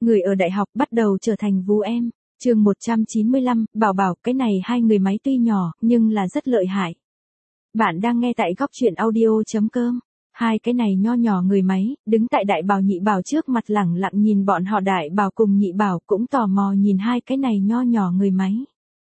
Người ở đại học bắt đầu trở thành vú em. Chương 195, bảo bảo, cái này hai người máy tuy nhỏ, nhưng là rất lợi hại. Bạn đang nghe tại góc truyện audio.com. Hai cái này nho nhỏ người máy, đứng tại đại bảo nhị bảo trước mặt lẳng lặng nhìn bọn họ. Đại bảo cùng nhị bảo cũng tò mò nhìn hai cái này nho nhỏ người máy.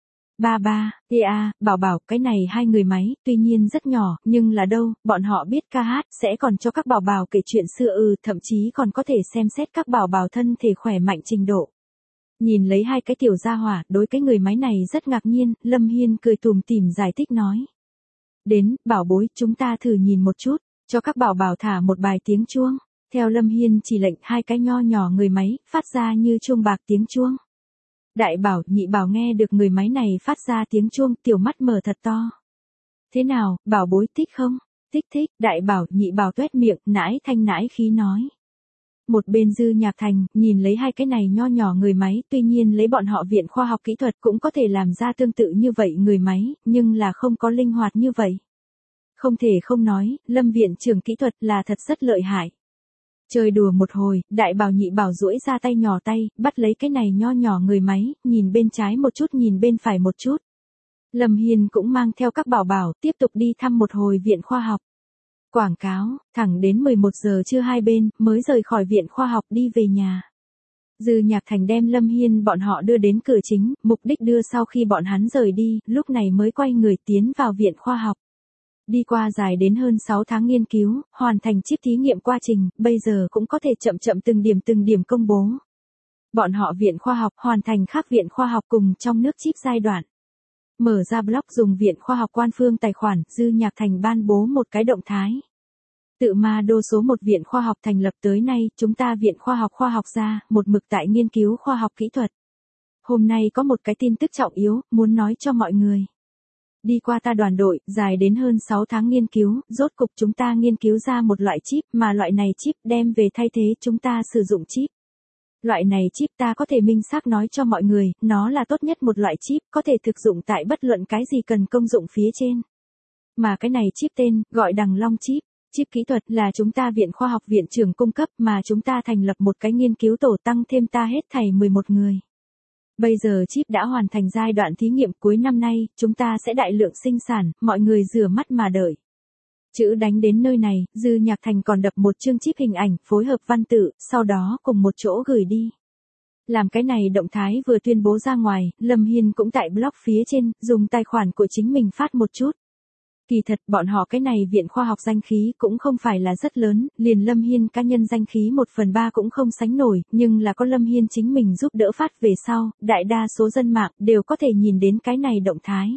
Ba, bảo bảo, cái này hai người máy, tuy nhiên rất nhỏ, nhưng là đâu, bọn họ biết ca hát, sẽ còn cho các bảo bảo kể chuyện xưa, thậm chí còn có thể xem xét các bảo bảo thân thể khỏe mạnh trình độ. Nhìn lấy hai cái tiểu gia hỏa, đối cái người máy này rất ngạc nhiên, Lâm Hiên cười tủm tỉm giải thích nói. Đến, bảo bối, chúng ta thử nhìn một chút, cho các bảo bảo thả một bài tiếng chuông. Theo Lâm Hiên chỉ lệnh, hai cái nho nhỏ người máy, phát ra như chuông bạc tiếng chuông. Đại bảo, nhị bảo nghe được người máy này phát ra tiếng chuông, tiểu mắt mở thật to. Thế nào, bảo bối, thích không? Thích, đại bảo, nhị bảo tuét miệng, nãi thanh nãi khí nói. Một bên Dư Nhạc Thành, nhìn lấy hai cái này nho nhỏ người máy, tuy nhiên lấy bọn họ viện khoa học kỹ thuật cũng có thể làm ra tương tự như vậy người máy, nhưng là không có linh hoạt như vậy. Không thể không nói, Lâm viện trưởng kỹ thuật là thật rất lợi hại. Chơi đùa một hồi, đại bảo nhị bảo duỗi ra tay nhỏ tay, bắt lấy cái này nho nhỏ người máy, nhìn bên trái một chút nhìn bên phải một chút. Lâm Hiên cũng mang theo các bảo bảo, tiếp tục đi thăm một hồi viện khoa học. Quảng cáo, thẳng đến 11 giờ trưa hai bên, mới rời khỏi viện khoa học đi về nhà. Dư Nhạc Thành đem Lâm Hiên bọn họ đưa đến cửa chính, mục đích đưa sau khi bọn hắn rời đi, lúc này mới quay người tiến vào viện khoa học. Đi qua dài đến hơn 6 tháng nghiên cứu, hoàn thành chip thí nghiệm quá trình, bây giờ cũng có thể chậm chậm từng điểm công bố. Bọn họ viện khoa học hoàn thành khác viện khoa học cùng trong nước chip giai đoạn. Mở ra blog dùng viện khoa học quan phương tài khoản, Dư Nhạc Thành ban bố một cái động thái. Tự ma đô số 1 viện khoa học thành lập tới nay, chúng ta viện khoa học ra, một mực tại nghiên cứu khoa học kỹ thuật. Hôm nay có một cái tin tức trọng yếu, muốn nói cho mọi người. Đi qua ta đoàn đội, dài đến hơn 6 tháng nghiên cứu, rốt cục chúng ta nghiên cứu ra một loại chip, mà loại này chip đem về thay thế chúng ta sử dụng chip. Loại này chip ta có thể minh xác nói cho mọi người, nó là tốt nhất một loại chip, có thể thực dụng tại bất luận cái gì cần công dụng phía trên. Mà cái này chip tên, gọi Đằng Long chip. Chip kỹ thuật là chúng ta viện khoa học viện trưởng cung cấp mà chúng ta thành lập một cái nghiên cứu tổ tăng thêm ta hết thảy 11 người. Bây giờ chip đã hoàn thành giai đoạn thí nghiệm cuối năm nay, chúng ta sẽ đại lượng sinh sản, mọi người rửa mắt mà đợi. Chữ đánh đến nơi này, Dư Nhạc Thành còn đập một chương chip hình ảnh, phối hợp văn tự, sau đó cùng một chỗ gửi đi. Làm cái này động thái vừa tuyên bố ra ngoài, Lâm Hiên cũng tại blog phía trên, dùng tài khoản của chính mình phát một chút. Kỳ thật, bọn họ cái này viện khoa học danh khí cũng không phải là rất lớn, liền Lâm Hiên cá nhân danh khí 1/3 cũng không sánh nổi, nhưng là có Lâm Hiên chính mình giúp đỡ phát về sau, đại đa số dân mạng đều có thể nhìn đến cái này động thái.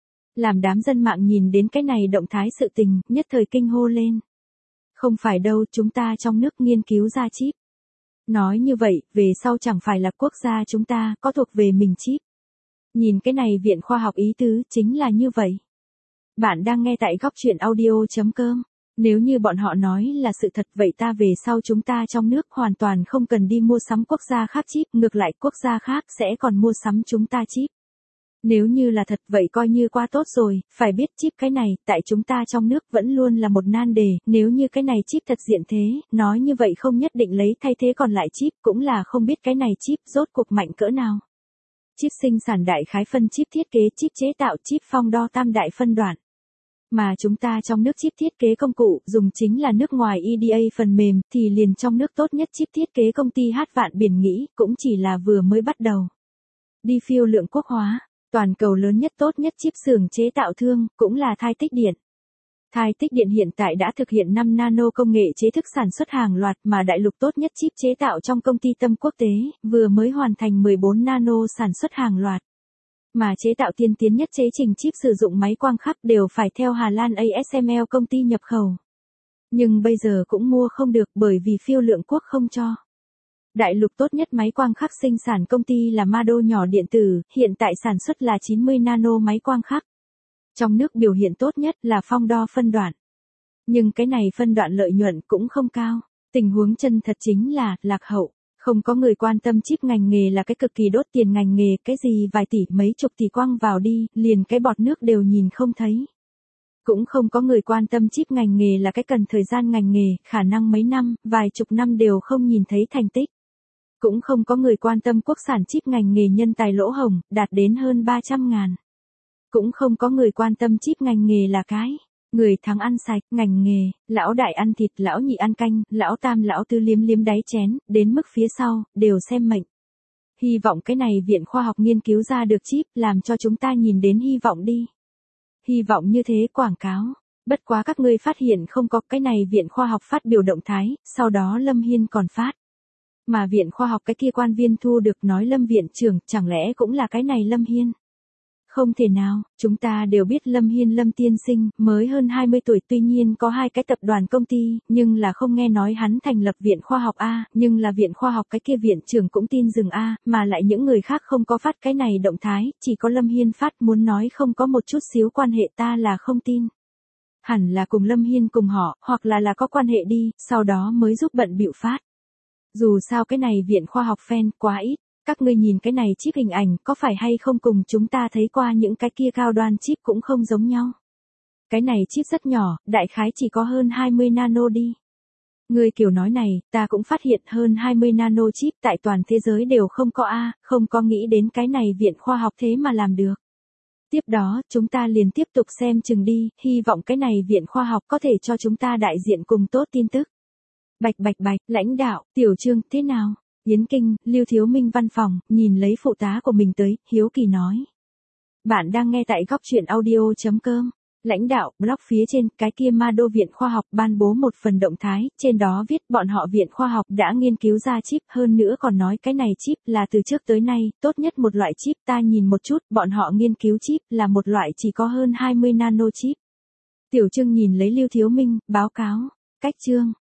Làm đám dân mạng nhìn đến cái này động thái sự tình, nhất thời kinh hô lên. Không phải đâu, chúng ta trong nước nghiên cứu ra chip. Nói như vậy, về sau chẳng phải là quốc gia chúng ta có thuộc về mình chip. Nhìn cái này viện khoa học ý tứ chính là như vậy. Bạn đang nghe tại góc truyện audio.com. Nếu như bọn họ nói là sự thật vậy ta về sau chúng ta trong nước hoàn toàn không cần đi mua sắm quốc gia khác chip, ngược lại quốc gia khác sẽ còn mua sắm chúng ta chip. Nếu như là thật vậy coi như quá tốt rồi, phải biết chip cái này, tại chúng ta trong nước vẫn luôn là một nan đề, nếu như cái này chip thật diện thế, nói như vậy không nhất định lấy thay thế còn lại chip, cũng là không biết cái này chip rốt cuộc mạnh cỡ nào. Chip sinh sản đại khái phân chip thiết kế chip chế tạo chip phong đo tam đại phân đoạn. Mà chúng ta trong nước chip thiết kế công cụ dùng chính là nước ngoài EDA phần mềm thì liền trong nước tốt nhất chip thiết kế công ty Hát Vạn Biển nghĩ cũng chỉ là vừa mới bắt đầu. Đi phiêu lượng quốc hóa, toàn cầu lớn nhất tốt nhất chip xưởng chế tạo thương cũng là Thai Tích Điện. Thai Tích Điện hiện tại đã thực hiện 5 nano công nghệ chế thức sản xuất hàng loạt mà đại lục tốt nhất chip chế tạo trong công ty Tâm Quốc tế, vừa mới hoàn thành 14 nano sản xuất hàng loạt. Mà chế tạo tiên tiến nhất chế trình chip sử dụng máy quang khắc đều phải theo Hà Lan ASML công ty nhập khẩu. Nhưng bây giờ cũng mua không được bởi vì phiêu lượng quốc không cho. Đại lục tốt nhất máy quang khắc sinh sản công ty là Mado nhỏ điện tử, hiện tại sản xuất là 90 nano máy quang khắc. Trong nước biểu hiện tốt nhất là phong đo phân đoạn. Nhưng cái này phân đoạn lợi nhuận cũng không cao. Tình huống chân thật chính là lạc hậu. Không có người quan tâm chip ngành nghề là cái cực kỳ đốt tiền ngành nghề, cái gì vài tỷ mấy chục tỷ quăng vào đi, liền cái bọt nước đều nhìn không thấy. Cũng không có người quan tâm chip ngành nghề là cái cần thời gian ngành nghề, khả năng mấy năm, vài chục năm đều không nhìn thấy thành tích. Cũng không có người quan tâm quốc sản chip ngành nghề nhân tài lỗ hổng, đạt đến hơn 300.000. Cũng không có người quan tâm chip ngành nghề là cái. Người thắng ăn sạch, ngành nghề, lão đại ăn thịt, lão nhị ăn canh, lão tam lão tư liếm liếm đáy chén, đến mức phía sau, đều xem mệnh. Hy vọng cái này viện khoa học nghiên cứu ra được chip, làm cho chúng ta nhìn đến hy vọng đi. Hy vọng như thế quảng cáo. Bất quá các ngươi phát hiện không có cái này viện khoa học phát biểu động thái, sau đó Lâm Hiên còn phát. Mà viện khoa học cái kia quan viên thu được nói Lâm viện trưởng, chẳng lẽ cũng là cái này Lâm Hiên? Không thể nào, chúng ta đều biết Lâm Hiên Lâm tiên sinh, mới hơn 20 tuổi tuy nhiên có 2 cái tập đoàn công ty, nhưng là không nghe nói hắn thành lập viện khoa học A, nhưng là viện khoa học cái kia viện trưởng cũng tin dừng A, mà lại những người khác không có phát cái này động thái, chỉ có Lâm Hiên phát muốn nói không có một chút xíu quan hệ ta là không tin. Hẳn là cùng Lâm Hiên cùng họ, hoặc là có quan hệ đi, sau đó mới giúp bận bịu phát. Dù sao cái này viện khoa học fan quá ít. Các ngươi nhìn cái này chip hình ảnh có phải hay không cùng chúng ta thấy qua những cái kia cao đoan chip cũng không giống nhau. Cái này chip rất nhỏ, đại khái chỉ có hơn 20 nano đi. Người kiểu nói này, ta cũng phát hiện hơn 20 nano chip tại toàn thế giới đều không có A, không có nghĩ đến cái này viện khoa học thế mà làm được. Tiếp đó, chúng ta liền tiếp tục xem chừng đi, hy vọng cái này viện khoa học có thể cho chúng ta đại diện cùng tốt tin tức. Bạch, lãnh đạo, Tiểu Trương, thế nào? Yến Kinh, Lưu Thiếu Minh văn phòng, nhìn lấy phụ tá của mình tới, hiếu kỳ nói. Bạn đang nghe tại góc truyện audio.com. Lãnh đạo, blog phía trên, cái kia ma đô viện khoa học ban bố một phần động thái, trên đó viết bọn họ viện khoa học đã nghiên cứu ra chip, hơn nữa còn nói cái này chip là từ trước tới nay, tốt nhất một loại chip ta nhìn một chút, bọn họ nghiên cứu chip là một loại chỉ có hơn 20 nano chip. Tiểu Trương nhìn lấy Lưu Thiếu Minh, báo cáo. Cách chương.